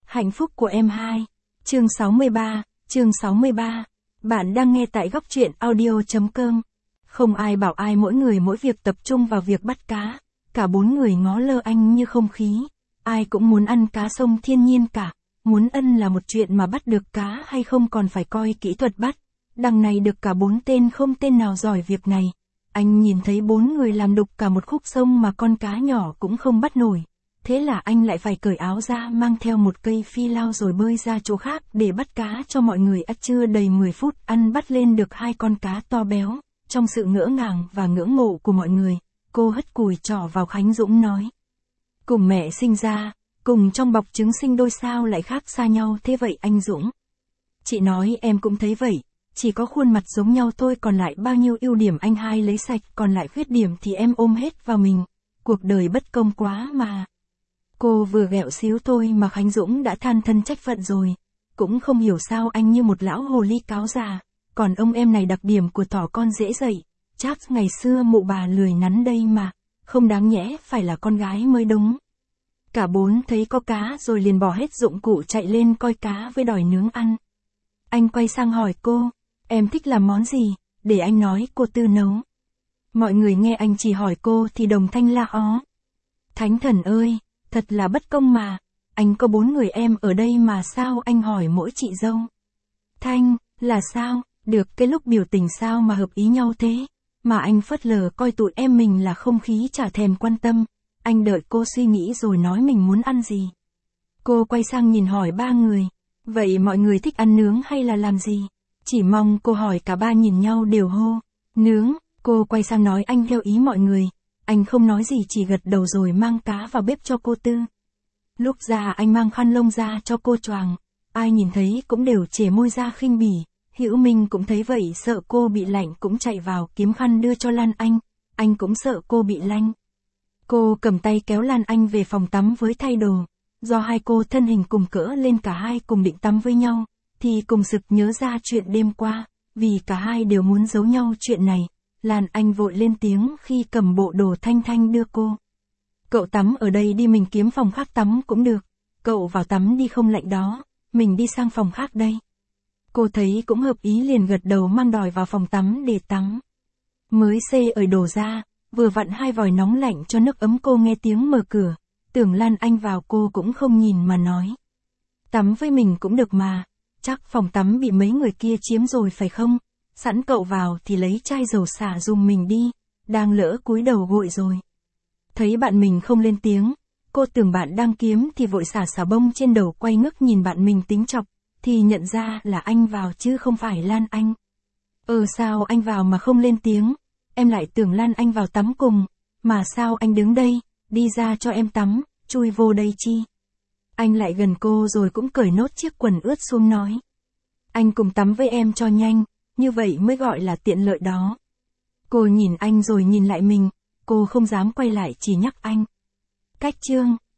Hạnh phúc của em 2. Chương 63. Bạn đang nghe tại góc truyện audio.com. Không ai bảo ai, mỗi người mỗi việc, tập trung vào việc bắt cá. Cả bốn người ngó lơ anh như không khí. Ai cũng muốn ăn cá sông thiên nhiên cả. Muốn ân là một chuyện mà bắt được cá hay không còn phải coi kỹ thuật bắt. Đằng này được cả bốn tên không tên nào giỏi việc này. Anh nhìn thấy bốn người làm đục cả một khúc sông mà con cá nhỏ cũng không bắt nổi. Thế là anh lại phải cởi áo ra, mang theo một cây phi lao rồi bơi ra chỗ khác để bắt cá cho mọi người. Chưa đầy 10 phút ăn bắt lên được 2 con cá to béo. Trong sự ngỡ ngàng và ngưỡng mộ của mọi người, cô hất cùi trỏ vào Khánh Dũng nói: cùng mẹ sinh ra, cùng trong bọc trứng sinh đôi sao lại khác xa nhau thế vậy anh Dũng? Chị nói em cũng thấy vậy, chỉ có khuôn mặt giống nhau thôi, còn lại bao nhiêu ưu điểm anh hai lấy sạch, còn lại khuyết điểm thì em ôm hết vào mình. Cuộc đời bất công quá mà. Cô vừa ghẹo xíu thôi mà Khánh Dũng đã than thân trách phận rồi. Cũng không hiểu sao anh như một lão hồ ly cáo già. Còn ông em này đặc điểm của thỏ con dễ dậy. Chắc ngày xưa mụ bà lười nắn đây mà. Không đáng nhẽ phải là con gái mới đúng. Cả bốn thấy có cá rồi liền bỏ hết dụng cụ chạy lên coi cá với đòi nướng ăn. Anh quay sang hỏi cô: em thích làm món gì, để anh nói cô Tư nấu. Mọi người nghe anh chỉ hỏi cô thì đồng thanh la ó: Thánh thần ơi, thật là bất công mà. Anh có 4 người em ở đây mà sao anh hỏi mỗi chị dâu? Thanh, là sao? Được cái lúc biểu tình sao mà hợp ý nhau thế? Mà anh phớt lờ coi tụi em mình là không khí, chả thèm quan tâm. Anh đợi cô suy nghĩ rồi nói mình muốn ăn gì. Cô quay sang nhìn hỏi 3 người: vậy mọi người thích ăn nướng hay là làm gì? Chỉ mong cô hỏi cả ba nhìn nhau đều hô: nướng. Cô quay sang nói anh theo ý mọi người. Anh không nói gì, chỉ gật đầu rồi mang cá vào bếp cho cô Tư. Lúc ra anh mang khăn lông ra cho cô choàng. Ai nhìn thấy cũng đều chề môi ra khinh bỉ. Hữu Minh cũng thấy vậy, sợ cô bị lạnh cũng chạy vào kiếm khăn đưa cho Lan Anh. Anh cũng sợ cô bị lạnh. Cô cầm tay kéo Lan Anh về phòng tắm với thay đồ. Do hai cô thân hình cùng cỡ lên, cả hai cùng định tắm với nhau, thì cùng sực nhớ ra chuyện đêm qua. Vì cả hai đều muốn giấu nhau chuyện này, Lan Anh vội lên tiếng khi cầm bộ đồ Thanh Thanh đưa cô. Cậu tắm ở đây đi, mình kiếm phòng khác tắm cũng được. Cậu vào tắm đi không lạnh đó, mình đi sang phòng khác đây. Cô thấy cũng hợp ý liền gật đầu mang đòi vào phòng tắm để tắm. Mới xê ởi đồ ra, vừa vặn 2 vòi nóng lạnh cho nước ấm, cô nghe tiếng mở cửa. Tưởng Lan Anh vào cô cũng không nhìn mà nói: tắm với mình cũng được mà, chắc phòng tắm bị mấy người kia chiếm rồi phải không? Sẵn cậu vào thì lấy chai dầu xả dùng mình đi, đang lỡ cúi đầu gội rồi. Thấy bạn mình không lên tiếng, cô tưởng bạn đang kiếm thì vội xả bông trên đầu, quay ngước nhìn bạn mình tính chọc, thì nhận ra là anh vào chứ không phải Lan Anh. Sao anh vào mà không lên tiếng? Em lại tưởng Lan Anh vào tắm cùng, mà sao anh đứng đây, đi ra cho em tắm, chui vô đây chi? Anh lại gần cô rồi cũng cởi nốt chiếc quần ướt xuống nói: anh cùng tắm với em cho nhanh, như vậy mới gọi là tiện lợi đó. Cô nhìn anh rồi nhìn lại mình, cô không dám quay lại, chỉ nhắc anh: cách chương.